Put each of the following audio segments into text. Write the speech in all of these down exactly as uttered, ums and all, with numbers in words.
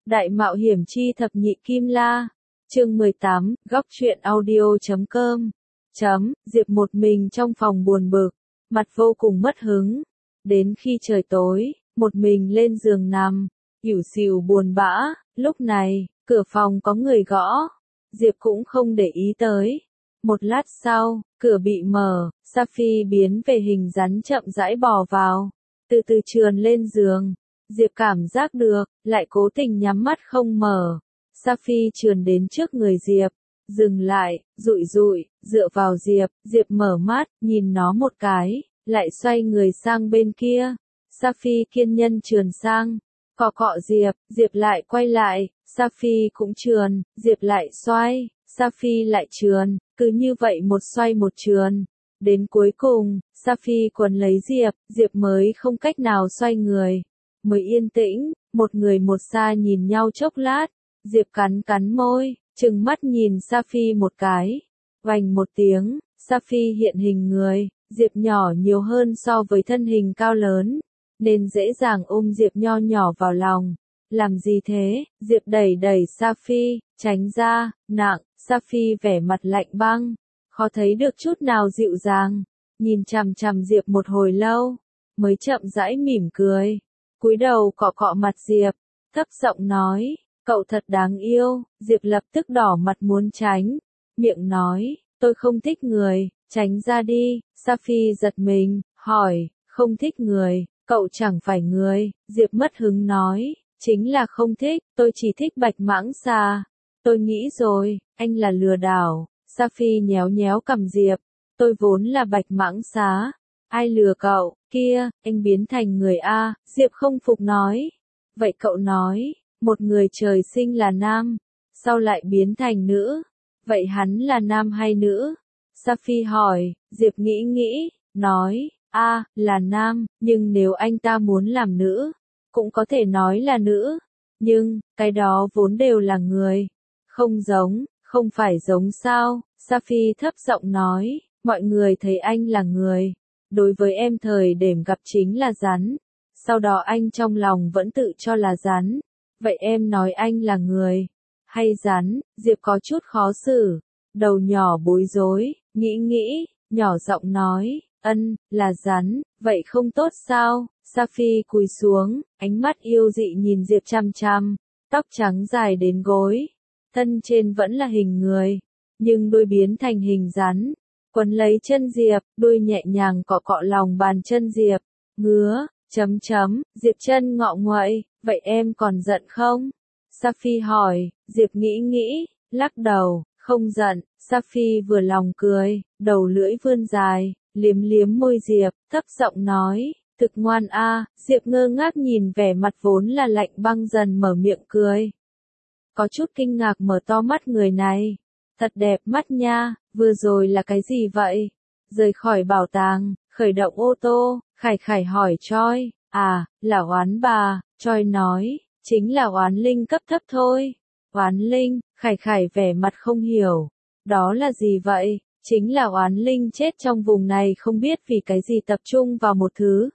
Đại mạo hiểm chi thập nhị kim la. Chương mười tám, góc truyện audio chấm com. Chấm, Diệp một mình trong phòng buồn bực, mặt vô cùng mất hứng. Đến khi trời tối, một mình lên giường nằm, ỉu xìu buồn bã. Lúc này, cửa phòng có người gõ. Diệp cũng không để ý tới. Một lát sau, cửa bị mở, Safi biến về hình rắn chậm rãi bò vào, từ từ trườn lên giường. Diệp cảm giác được, lại cố tình nhắm mắt không mở. Safi trườn đến trước người Diệp, dừng lại, dụi dụi, dựa vào Diệp. Diệp mở mắt, nhìn nó một cái, lại xoay người sang bên kia. Safi kiên nhẫn trườn sang, cọ cọ Diệp. Diệp lại quay lại, Safi cũng trườn. Diệp lại xoay, Safi lại trườn. Cứ như vậy một xoay một trườn. Đến cuối cùng, Safi quấn lấy Diệp, Diệp mới không cách nào xoay người. Mới yên tĩnh, một người một xa nhìn nhau chốc lát. Diệp cắn cắn môi, trừng mắt nhìn Safi một cái. Vành một tiếng, Safi hiện hình người. Diệp nhỏ nhiều hơn so với thân hình cao lớn, nên dễ dàng ôm Diệp nho nhỏ vào lòng. Làm gì thế? Diệp đẩy đẩy Safi, tránh ra. Nặng. Safi vẻ mặt lạnh băng, khó thấy được chút nào dịu dàng. Nhìn chằm chằm Diệp một hồi lâu, mới chậm rãi mỉm cười. Cúi đầu cọ cọ mặt Diệp, thấp giọng nói, cậu thật đáng yêu. Diệp lập tức đỏ mặt muốn tránh, miệng nói, tôi không thích người, tránh ra đi. Safi giật mình, hỏi, không thích người, cậu chẳng phải người. Diệp mất hứng nói, chính là không thích, tôi chỉ thích bạch mãng xà. Tôi nghĩ rồi, anh là lừa đảo. Safi nhéo nhéo cằm Diệp, tôi vốn là bạch mãng xá. Ai lừa cậu? Kia, anh biến thành người A. Diệp không phục nói. Vậy cậu nói, một người trời sinh là nam, sau lại biến thành nữ. Vậy hắn là nam hay nữ? Safi hỏi. Diệp nghĩ nghĩ, nói, A, là nam, nhưng nếu anh ta muốn làm nữ, cũng có thể nói là nữ. Nhưng, cái đó vốn đều là người. Không giống, không phải giống sao? Safi thấp giọng nói, mọi người thấy anh là người. Đối với em thời điểm gặp chính là rắn. Sau đó anh trong lòng vẫn tự cho là rắn. Vậy em nói anh là người hay rắn? Diệp có chút khó xử, đầu nhỏ bối rối, nghĩ nghĩ, nhỏ giọng nói, ân, là rắn. Vậy không tốt sao? Safi cúi xuống, ánh mắt yêu dị nhìn Diệp chăm chăm, tóc trắng dài đến gối, thân trên vẫn là hình người, nhưng đuôi biến thành hình rắn. Quấn lấy chân Diệp, đuôi nhẹ nhàng cọ cọ lòng bàn chân Diệp. Ngứa, chấm chấm. Diệp chân ngọ nguậy, vậy em còn giận không? Safi hỏi. Diệp nghĩ nghĩ, lắc đầu, không giận. Safi vừa lòng cười, đầu lưỡi vươn dài, liếm liếm môi Diệp, thấp giọng nói, thực ngoan a. Diệp ngơ ngác nhìn vẻ mặt vốn là lạnh băng dần mở miệng cười. Có chút kinh ngạc mở to mắt người này. Thật đẹp mắt nha, vừa rồi là cái gì vậy? Rời khỏi bảo tàng, khởi động ô tô, Khải Khải hỏi Choi, à, là oán bà. Choi nói, chính là oán linh cấp thấp thôi. Oán linh? Khải Khải vẻ mặt không hiểu. Đó là gì vậy? Chính là oán linh chết trong vùng này không biết vì cái gì tập trung vào một thứ.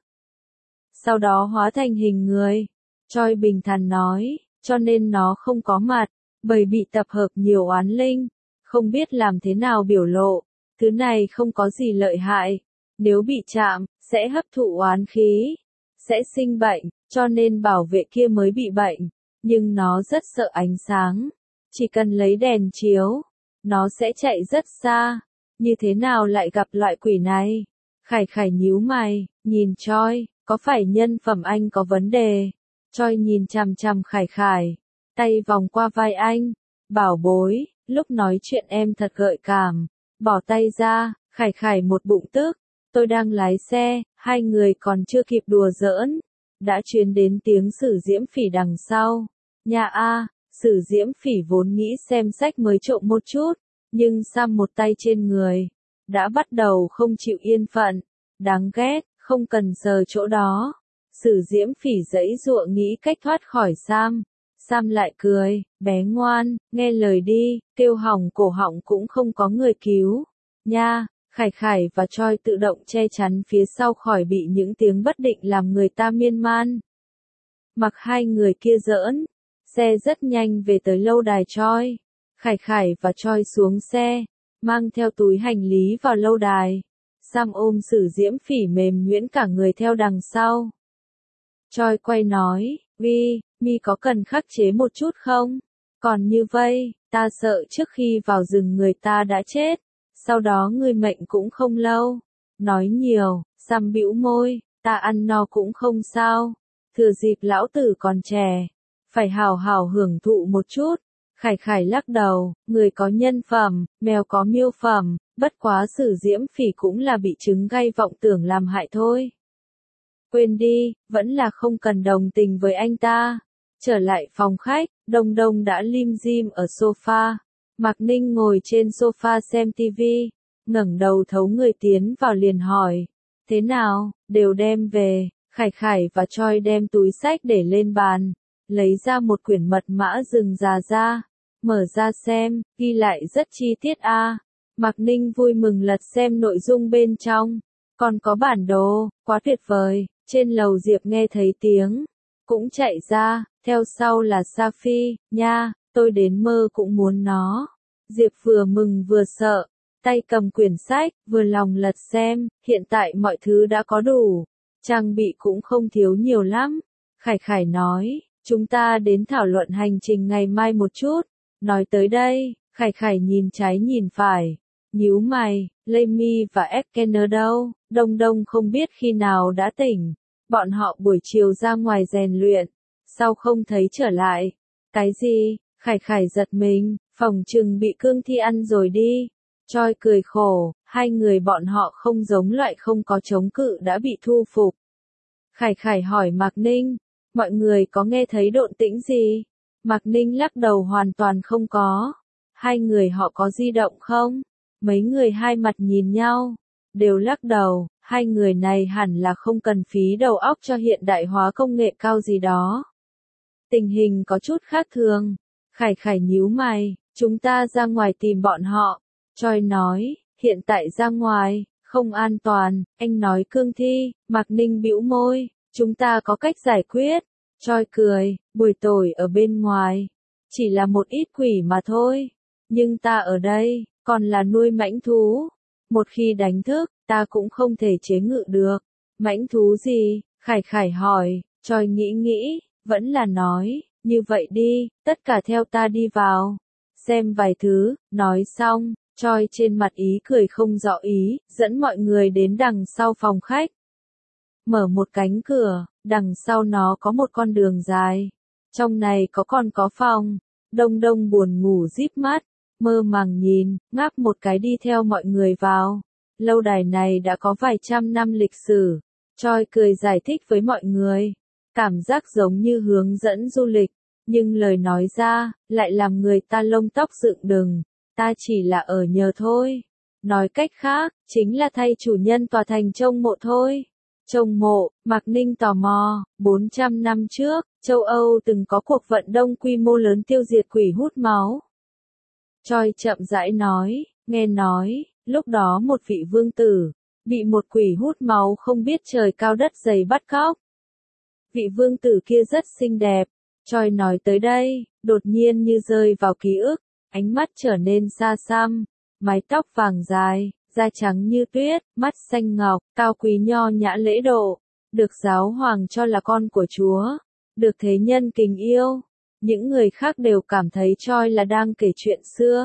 Sau đó hóa thành hình người. Choi bình thản nói, cho nên nó không có mặt, bởi bị tập hợp nhiều oán linh. Không biết làm thế nào biểu lộ, thứ này không có gì lợi hại, nếu bị chạm, sẽ hấp thụ oán khí, sẽ sinh bệnh, cho nên bảo vệ kia mới bị bệnh, nhưng nó rất sợ ánh sáng, chỉ cần lấy đèn chiếu, nó sẽ chạy rất xa, như thế nào lại gặp loại quỷ này? Khải Khải nhíu mày, nhìn Choi, có phải nhân phẩm anh có vấn đề? Choi nhìn chằm chằm Khải Khải, tay vòng qua vai anh, bảo bối. Lúc nói chuyện em thật gợi cảm. Bỏ tay ra. Khải Khải một bụng tức. Tôi đang lái xe, hai người còn chưa kịp đùa giỡn, đã truyền đến tiếng Sử Diễm Phỉ đằng sau. Nhà a. Sử Diễm Phỉ vốn nghĩ xem sách mới trộm một chút, nhưng xăm một tay trên người, đã bắt đầu không chịu yên phận. Đáng ghét, không cần sờ chỗ đó. Sử Diễm Phỉ giãy giụa nghĩ cách thoát khỏi Sam. Sam lại cười, bé ngoan, nghe lời đi, kêu hỏng cổ họng cũng không có người cứu. Nha, Khải Khải và Choi tự động che chắn phía sau khỏi bị những tiếng bất định làm người ta miên man. Mặc hai người kia giỡn, Xe rất nhanh về tới lâu đài Choi. Khải Khải và Choi xuống xe, mang theo túi hành lý vào lâu đài. Sam ôm Sử Diễm Phỉ mềm nhuyễn cả người theo đằng sau. Choi quay nói, Vi, mi có cần khắc chế một chút không? Còn như vậy, ta sợ trước khi vào rừng người ta đã chết, sau đó người mệnh cũng không lâu. Nói nhiều, Sam bĩu môi, ta ăn no cũng không sao. Thừa dịp lão tử còn trẻ, phải hào hào hưởng thụ một chút. Khải Khải lắc đầu, người có nhân phẩm, mèo có miêu phẩm, bất quá Sử Diễm Phỉ cũng là bị chứng gay vọng tưởng làm hại thôi. Quên đi, vẫn là không cần đồng tình với anh ta. Trở lại phòng khách, Đông Đông đã lim dim ở sofa. Mạc Ninh ngồi trên sofa xem tivi, ngẩng đầu thấu người tiến vào liền hỏi. Thế nào, đều đem về. Khải Khải và Choi đem túi sách để lên bàn, lấy ra một quyển mật mã rừng già ra, mở ra xem, ghi lại rất chi tiết a. À. Mạc Ninh vui mừng lật xem nội dung bên trong, còn có bản đồ, quá tuyệt vời. Trên lầu Diệp nghe thấy tiếng, cũng chạy ra, theo sau là Safi, nha, tôi đến mơ cũng muốn nó. Diệp vừa mừng vừa sợ, tay cầm quyển sách, vừa lòng lật xem, hiện tại mọi thứ đã có đủ, trang bị cũng không thiếu nhiều lắm. Khải Khải nói, chúng ta đến thảo luận hành trình ngày mai một chút. Nói tới đây, Khải Khải nhìn trái nhìn phải, nhíu mày, Laymi và Ekkener đâu? Đông Đông không biết khi nào đã tỉnh. Bọn họ buổi chiều ra ngoài rèn luyện, sao không thấy trở lại? Cái gì? Khải Khải giật mình, phòng trừng bị cương thi ăn rồi đi. Choi cười khổ, hai người bọn họ không giống loại không có chống cự đã bị thu phục. Khải Khải hỏi Mạc Ninh, mọi người có nghe thấy động tĩnh gì? Mạc Ninh lắc đầu hoàn toàn không có. Hai người họ có di động không? Mấy người hai mặt nhìn nhau, đều lắc đầu. Hai người này hẳn là không cần phí đầu óc cho hiện đại hóa công nghệ cao gì đó. Tình hình có chút khác thường. Khải Khải nhíu mày, chúng ta ra ngoài tìm bọn họ. Choi nói, hiện tại ra ngoài, không an toàn, anh nói cương thi. Mạc Ninh bĩu môi, chúng ta có cách giải quyết. Choi cười, buổi tối ở bên ngoài, chỉ là một ít quỷ mà thôi. Nhưng ta ở đây, còn là nuôi mãnh thú. Một khi đánh thức, ta cũng không thể chế ngự được. Mãnh thú gì? Khải Khải hỏi. Choi nghĩ nghĩ, vẫn là nói, như vậy đi, tất cả theo ta đi vào. Xem vài thứ, nói xong, Choi trên mặt ý cười không rõ ý, dẫn mọi người đến đằng sau phòng khách. Mở một cánh cửa, đằng sau nó có một con đường dài. Trong này có còn có phòng. Đông Đông buồn ngủ díp mắt, mơ màng nhìn, ngáp một cái đi theo mọi người vào. Lâu đài này đã có vài trăm năm lịch sử. Choi cười giải thích với mọi người. Cảm giác giống như hướng dẫn du lịch. Nhưng lời nói ra, lại làm người ta lông tóc dựng đứng. Ta chỉ là ở nhờ thôi. Nói cách khác, chính là thay chủ nhân tòa thành trông mộ thôi. Trông mộ, Mạc Ninh tò mò, bốn trăm năm trước, châu Âu từng có cuộc vận động quy mô lớn tiêu diệt quỷ hút máu. Choi chậm rãi nói, nghe nói, lúc đó một vị vương tử, bị một quỷ hút máu không biết trời cao đất dày bắt cóc. Vị vương tử kia rất xinh đẹp. Choi nói tới đây, đột nhiên như rơi vào ký ức, ánh mắt trở nên xa xăm, mái tóc vàng dài, da trắng như tuyết, mắt xanh ngọc, cao quý nho nhã lễ độ, được giáo hoàng cho là con của Chúa, được thế nhân kính yêu. Những người khác đều cảm thấy Choi là đang kể chuyện xưa.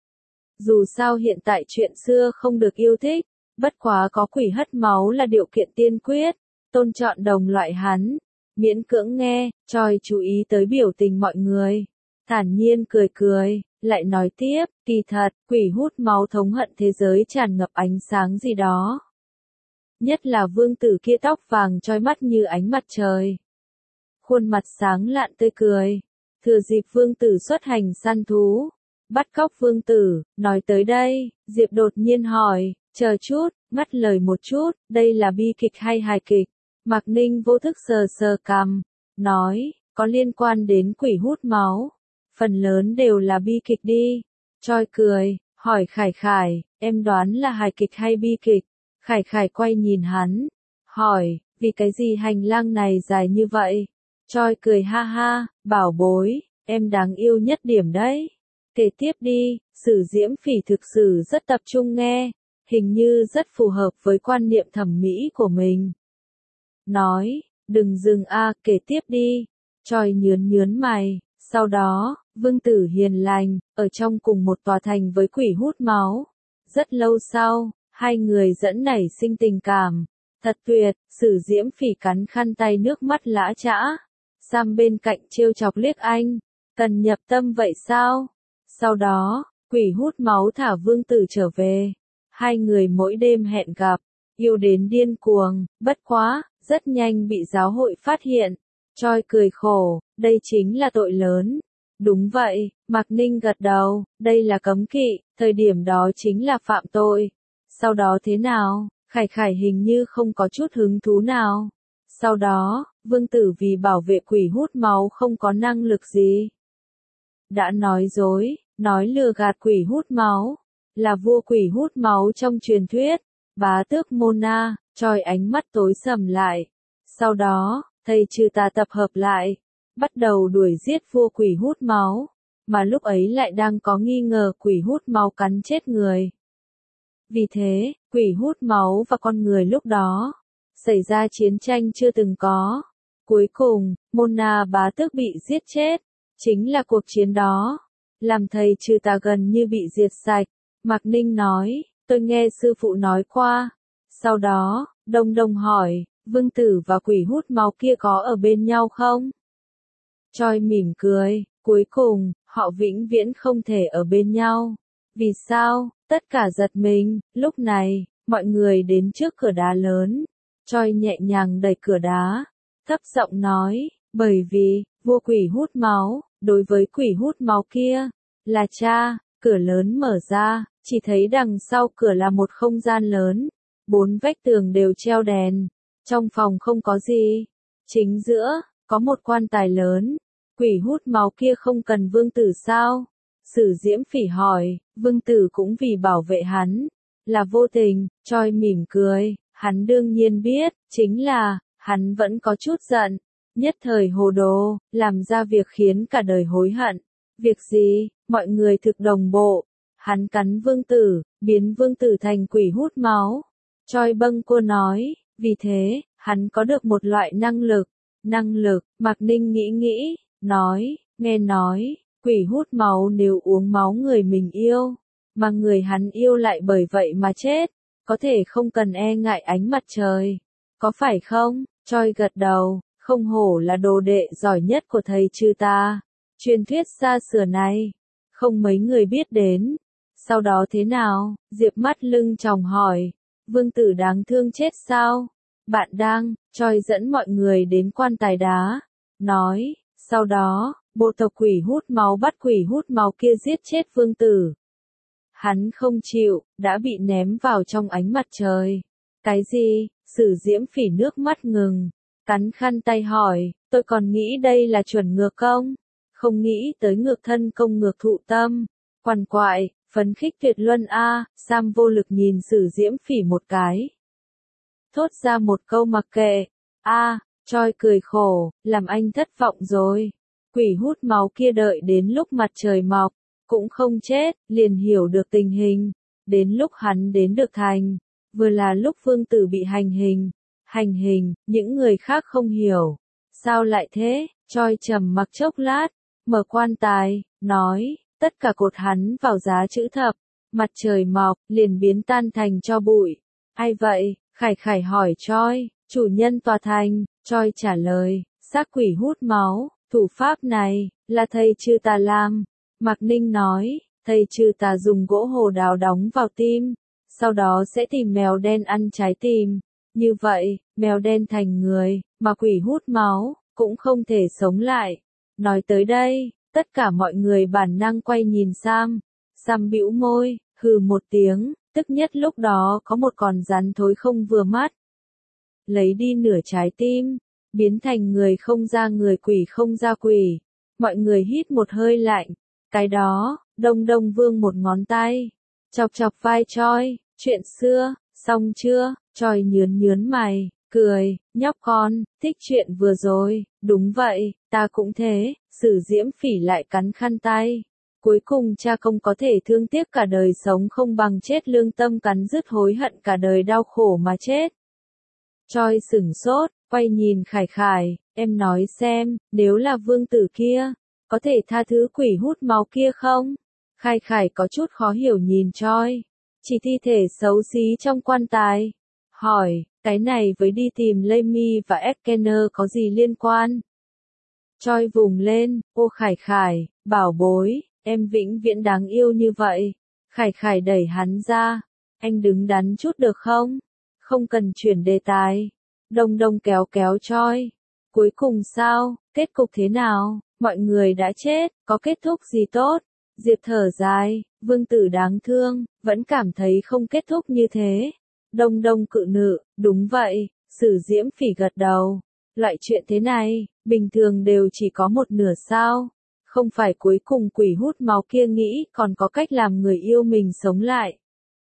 Dù sao hiện tại chuyện xưa không được yêu thích, bất quá có quỷ hất máu là điều kiện tiên quyết, tôn trọng đồng loại hắn. Miễn cưỡng nghe, Choi chú ý tới biểu tình mọi người. Thản nhiên cười cười, lại nói tiếp, kỳ thật, quỷ hút máu thống hận thế giới tràn ngập ánh sáng gì đó. Nhất là vương tử kia tóc vàng trói mắt như ánh mặt trời. Khuôn mặt sáng lạn tươi cười. Thừa dịp vương tử xuất hành săn thú, bắt cóc vương tử, nói tới đây, Diệp đột nhiên hỏi, chờ chút, ngắt lời một chút, đây là bi kịch hay hài kịch? Mạc Ninh vô thức sờ sờ cằm, nói, có liên quan đến quỷ hút máu. Phần lớn đều là bi kịch đi. Choi cười, hỏi Khải Khải, em đoán là hài kịch hay bi kịch? Khải Khải quay nhìn hắn, hỏi, vì cái gì hành lang này dài như vậy? Choi cười ha ha, bảo bối, em đáng yêu nhất điểm đấy. Kể tiếp đi, Sử Diễm Phỉ thực sự rất tập trung nghe, hình như rất phù hợp với quan niệm thẩm mỹ của mình. Nói, đừng dừng a, kể tiếp đi. Choi nhướn nhướn mày, sau đó, Vương Tử hiền lành, ở trong cùng một tòa thành với quỷ hút máu. Rất lâu sau, hai người dẫn nảy sinh tình cảm. Thật tuyệt, Sử Diễm Phỉ cắn khăn tay nước mắt lã chã. Sam bên cạnh trêu chọc liếc anh, cần nhập tâm vậy sao? Sau đó, quỷ hút máu thả Vương Tử trở về. Hai người mỗi đêm hẹn gặp, yêu đến điên cuồng, bất quá, rất nhanh bị giáo hội phát hiện. Choi cười khổ, đây chính là tội lớn. Đúng vậy, Mạc Ninh gật đầu, đây là cấm kỵ, thời điểm đó chính là phạm tội. Sau đó thế nào? Khải Khải hình như không có chút hứng thú nào. Sau đó, Vương Tử vì bảo vệ quỷ hút máu không có năng lực gì. Đã nói dối, nói lừa gạt quỷ hút máu, là vua quỷ hút máu trong truyền thuyết, bá tước Mona, Choi ánh mắt tối sầm lại. Sau đó, thầy trừ tà tập hợp lại, bắt đầu đuổi giết vua quỷ hút máu, mà lúc ấy lại đang có nghi ngờ quỷ hút máu cắn chết người. Vì thế, quỷ hút máu và con người lúc đó, xảy ra chiến tranh chưa từng có. Cuối cùng, Mona bá tước bị giết chết, chính là cuộc chiến đó, làm thầy trừ tà gần như bị diệt sạch. Mạc Ninh nói, tôi nghe sư phụ nói qua. Sau đó, Đông Đông hỏi, Vương Tử và quỷ hút máu kia có ở bên nhau không? Choi mỉm cười, cuối cùng, họ vĩnh viễn không thể ở bên nhau. Vì sao? Tất cả giật mình, lúc này, mọi người đến trước cửa đá lớn. Choi nhẹ nhàng đẩy cửa đá, thấp giọng nói, bởi vì, vua quỷ hút máu, đối với quỷ hút máu kia, là cha. Cửa lớn mở ra, chỉ thấy đằng sau cửa là một không gian lớn, bốn vách tường đều treo đèn, trong phòng không có gì. Chính giữa, có một quan tài lớn, quỷ hút máu kia không cần Vương Tử sao? Sử Diễm Phỉ hỏi, Vương Tử cũng vì bảo vệ hắn, là vô tình. Choi mỉm cười, hắn đương nhiên biết, chính là, hắn vẫn có chút giận, nhất thời hồ đồ, làm ra việc khiến cả đời hối hận. Việc gì? Mọi người thực đồng bộ. Hắn cắn Vương Tử, biến Vương Tử thành quỷ hút máu. Choi bâng cô nói, vì thế, hắn có được một loại năng lực. Năng lực, Mạc Ninh nghĩ nghĩ, nói, nghe nói, quỷ hút máu nếu uống máu người mình yêu, mà người hắn yêu lại bởi vậy mà chết, có thể không cần e ngại ánh mặt trời. Có phải không? Choi gật đầu, không hổ là đồ đệ giỏi nhất của thầy trừ tà. Truyền thuyết xa xưa này, không mấy người biết đến. Sau đó thế nào? Diệp mắt lưng tròng hỏi. Vương Tử đáng thương chết sao? Bạn đang, Choi dẫn mọi người đến quan tài đá. Nói, sau đó, bộ tộc quỷ hút máu bắt quỷ hút máu kia giết chết Vương Tử. Hắn không chịu, đã bị ném vào trong ánh mặt trời. Cái gì? Sử Diễm Phỉ nước mắt ngừng, cắn khăn tay hỏi, tôi còn nghĩ đây là chuẩn ngược công. Không nghĩ tới ngược thân công ngược thụ tâm. Quằn quại, phấn khích tuyệt luân a. Sam vô lực nhìn Sử Diễm Phỉ một cái, thốt ra một câu mặc kệ. A, Choi cười khổ, làm anh thất vọng rồi. Quỷ hút máu kia đợi đến lúc mặt trời mọc, cũng không chết, liền hiểu được tình hình. Đến lúc hắn đến được thành, vừa là lúc Vương Tử bị hành hình. Hành hình, những người khác không hiểu. Sao lại thế? Choi trầm mặc chốc lát, mở quan tài, nói, tất cả cột hắn vào giá chữ thập, mặt trời mọc, liền biến tan thành tro bụi. Ai vậy? Khải Khải hỏi Choi, chủ nhân tòa thành. Choi trả lời, xác quỷ hút máu, thủ pháp này, là thầy trừ tà làm. Mạc Ninh nói, thầy trừ tà dùng gỗ hồ đào đóng vào tim, sau đó sẽ tìm mèo đen ăn trái tim. Như vậy, mèo đen thành người, mà quỷ hút máu, cũng không thể sống lại. Nói tới đây, tất cả mọi người bản năng quay nhìn Sam. Sam bĩu môi, hừ một tiếng, tức nhất lúc đó có một con rắn thối không vừa mắt. Lấy đi nửa trái tim, biến thành người không ra người quỷ không ra quỷ. Mọi người hít một hơi lạnh. Cái đó, Đông Đông vương một ngón tay, chọc chọc vai Choi, chuyện xưa, xong chưa? Choi nhướn nhướn mày, cười, nhóc con, thích chuyện vừa rồi, đúng vậy, ta cũng thế, Sử Diễm Phỉ lại cắn khăn tay. Cuối cùng cha công có thể thương tiếc cả đời sống không bằng chết, lương tâm cắn rứt hối hận cả đời đau khổ mà chết. Choi sửng sốt, quay nhìn Khải Khải, em nói xem, nếu là vương tử kia, có thể tha thứ quỷ hút máu kia không? Khải Khải có chút khó hiểu nhìn Choi, chỉ thi thể xấu xí trong quan tài. Hỏi, cái này với đi tìm Lemmy và Eskener có gì liên quan? Choi vùng lên, ô Khải Khải, bảo bối, em vĩnh viễn đáng yêu như vậy. Khải Khải đẩy hắn ra, anh đứng đắn chút được không? Không cần chuyển đề tài. Đông Đông kéo kéo Choi. Cuối cùng sao, kết cục thế nào? Mọi người đã chết, có kết thúc gì tốt? Diệp thở dài, vương tử đáng thương, vẫn cảm thấy không kết thúc như thế. Đông Đông cự nữ, đúng vậy, Sử Diễm Phỉ gật đầu. Loại chuyện thế này, bình thường đều chỉ có một nửa sao. Không phải cuối cùng quỷ hút máu kia nghĩ còn có cách làm người yêu mình sống lại.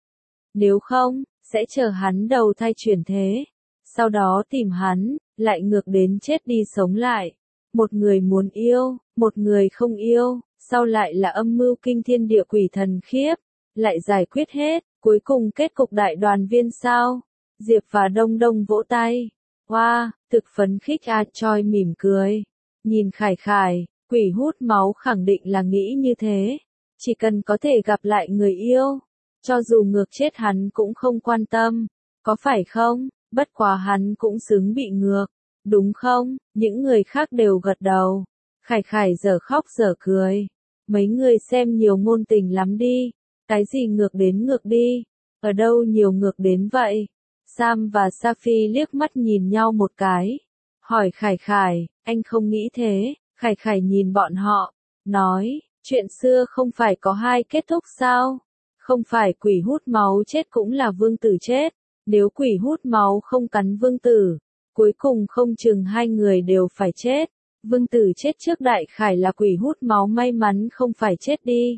Nếu không, sẽ chờ hắn đầu thai chuyển thế. Sau đó tìm hắn, lại ngược đến chết đi sống lại. Một người muốn yêu, một người không yêu, sau lại là âm mưu kinh thiên địa quỷ thần khiếp. Lại giải quyết hết, cuối cùng kết cục đại đoàn viên sao? Diệp và Đông Đông vỗ tay. Wow, thực phấn khích a. Choi mỉm cười. Nhìn Khải Khải, quỷ hút máu khẳng định là nghĩ như thế. Chỉ cần có thể gặp lại người yêu, cho dù ngược chết hắn cũng không quan tâm. Có phải không? Bất quá hắn cũng xứng bị ngược. Đúng không? Những người khác đều gật đầu. Khải Khải giờ khóc giờ cười. Mấy người xem nhiều ngôn tình lắm đi. Cái gì ngược đến ngược đi? Ở đâu nhiều ngược đến vậy? Sam và Safi liếc mắt nhìn nhau một cái. Hỏi Khải Khải, anh không nghĩ thế? Khải Khải nhìn bọn họ, nói, chuyện xưa không phải có hai kết thúc sao? Không phải quỷ hút máu chết cũng là vương tử chết. Nếu quỷ hút máu không cắn vương tử, cuối cùng không chừng hai người đều phải chết. Vương tử chết trước Đại Khải là quỷ hút máu may mắn không phải chết đi.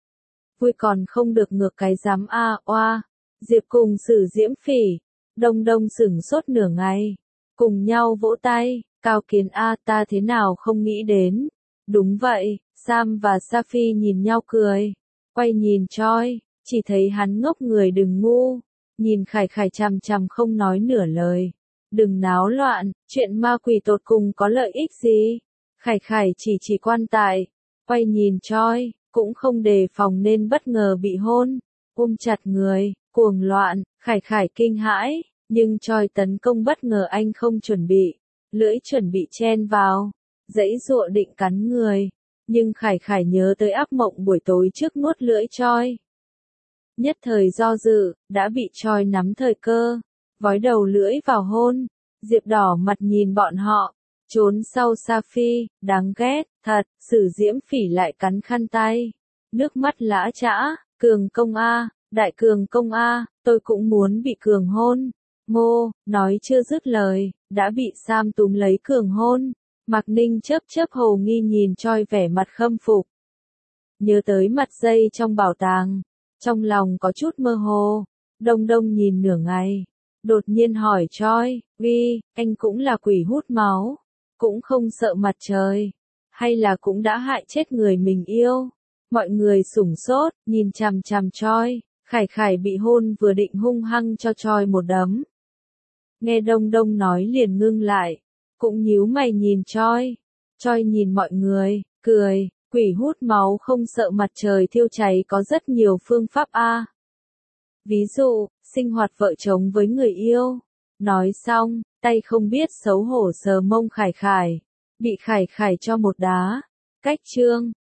Vui còn không được ngược cái dám a oa. Diệp cùng Sử Diễm Phỉ, Đông Đông sửng sốt nửa ngày, cùng nhau vỗ tay. Cao Kiến a, ta thế nào không nghĩ đến. Đúng vậy, Sam và Safi nhìn nhau cười. Quay nhìn Choi, chỉ thấy hắn ngốc người đừng ngu. Nhìn Khải Khải chằm chằm không nói nửa lời. Đừng náo loạn, chuyện ma quỷ tột cùng có lợi ích gì? Khải Khải chỉ chỉ quan tài. Quay nhìn Choi, cũng không đề phòng nên bất ngờ bị hôn. Ôm chặt người, cuồng loạn, Khải Khải kinh hãi. Nhưng Choi tấn công bất ngờ anh không chuẩn bị. Lưỡi chuẩn bị chen vào, giãy giụa định cắn người, nhưng Khải Khải nhớ tới ác mộng buổi tối trước nuốt lưỡi Choi. Nhất thời do dự, đã bị Choi nắm thời cơ, vói đầu lưỡi vào hôn. Diệp đỏ mặt nhìn bọn họ, trốn sau Safi, đáng ghét, thật, Sử Diễm Phỉ lại cắn khăn tay. Nước mắt lã chã, cường công a, đại cường công a, tôi cũng muốn bị cường hôn. Ngô, nói chưa dứt lời, đã bị Sam túm lấy cường hôn. Mạc Ninh chớp chớp hồ nghi nhìn Choi vẻ mặt khâm phục. Nhớ tới mặt dây trong bảo tàng, trong lòng có chút mơ hồ. Đông Đông nhìn nửa ngày, đột nhiên hỏi Choi, Vi, anh cũng là quỷ hút máu, cũng không sợ mặt trời, hay là cũng đã hại chết người mình yêu? Mọi người sửng sốt, nhìn chằm chằm Choi. Khải Khải bị hôn vừa định hung hăng cho Choi một đấm. Nghe Đông Đông nói liền ngưng lại, cũng nhíu mày nhìn Choi. Choi nhìn mọi người, cười, quỷ hút máu không sợ mặt trời thiêu cháy có rất nhiều phương pháp a. Ví dụ, sinh hoạt vợ chồng với người yêu. Nói xong, tay không biết xấu hổ sờ mông Khải Khải, bị Khải Khải cho một đá. Cách chương